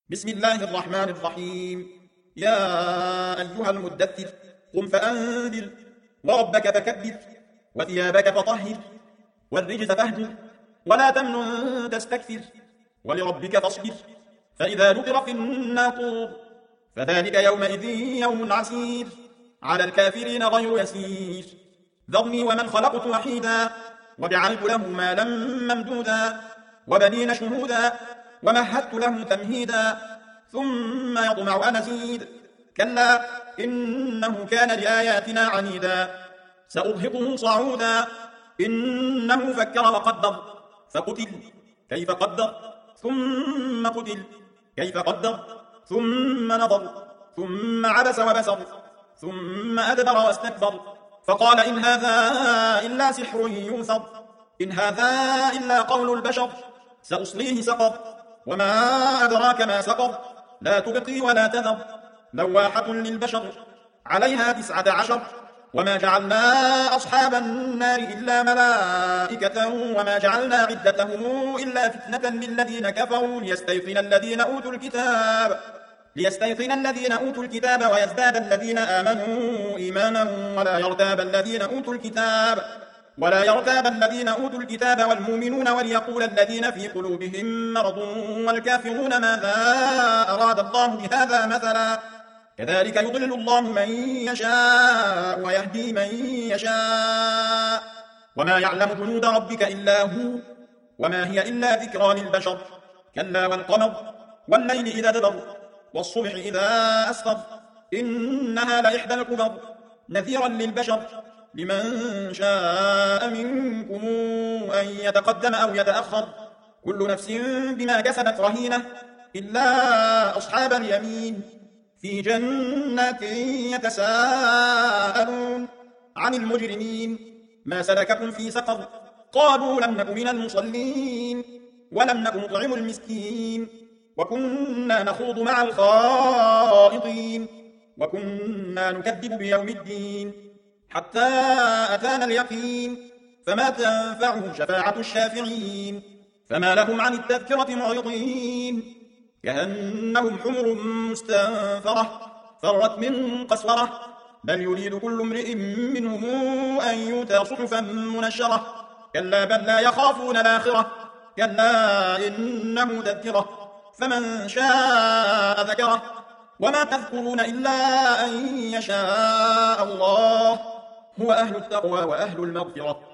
بسم الله الرحمن الرحيم. يا أيها المدثر قم فأنذر وربك فكبر وثيابك فطهر والرجز فاهجر ولا تمنن تستكثر ولربك فاصبر فإذا نقر في الناقور فذلك يومئذ يوم عسير على الكافرين غير يسير. ذرني ومن خلقت وحيدا وجعلت له مالا ممدودا وبنين شهودا ومهدت له تمهيدا ثم يطمع أن أزيد كلا إنه كان لآياتنا عنيدا سأرهقه صعودا إنه فكر وقدر فقتل كيف قدر ثم قتل كيف قدر ثم نظر ثم عبس وبسر ثم أدبر واستكبر فقال إن هذا إلا سحر يؤثر إن هذا إلا قول البشر سأصليه سقر وما أدراك ما سقر لا تبقي ولا تذر لواحة للبشر عليها 19 وما جعلنا أصحاب النار إلا ملائكة وما جعلنا عدتهم إلا فتنة للذين كفروا ليستيقن الذين أوتوا الكتاب ويزداد الذين آمنوا إيمانا ولا يرتاب الذين أوتوا الكتاب والمؤمنون وليقول الذين في قلوبهم مرض والكافرون ماذا أراد الله بهذا مثلا كذلك يضل الله من يشاء ويهدي من يشاء وما يعلم جنود ربك إلا هو وما هي إلا ذكرى للبشر كلا والقمر والليل إذا دبر والصبح إذا أسفر إنها لإحدى الكبر نذيرا للبشر لمن شاء منكم أن يتقدم أو يتأخر كل نفس بما كسبت رهينة إلا أصحاب اليمين في جنات يتساءلون عن المجرمين ما سلككم في سقر قالوا لم نك من المصلين ولم نك نطعم المسكين وكنا نخوض مع الخائضين وكنا نكذب بيوم الدين حتى أتانا اليقين فما تنفعهم شفاعة الشافعين فما لهم عن التذكرة معرضين كأنهم حمر مستنفرة فرت من قسورة بل يريد كل امرئ منهم أن يؤتى صحفا منشرة كلا بل لا يخافون الآخرة كلا إنه تذكرة فمن شاء ذكره وما تذكرون إلا أن يشاء الله هو أهل التقوى وأهل المغفرة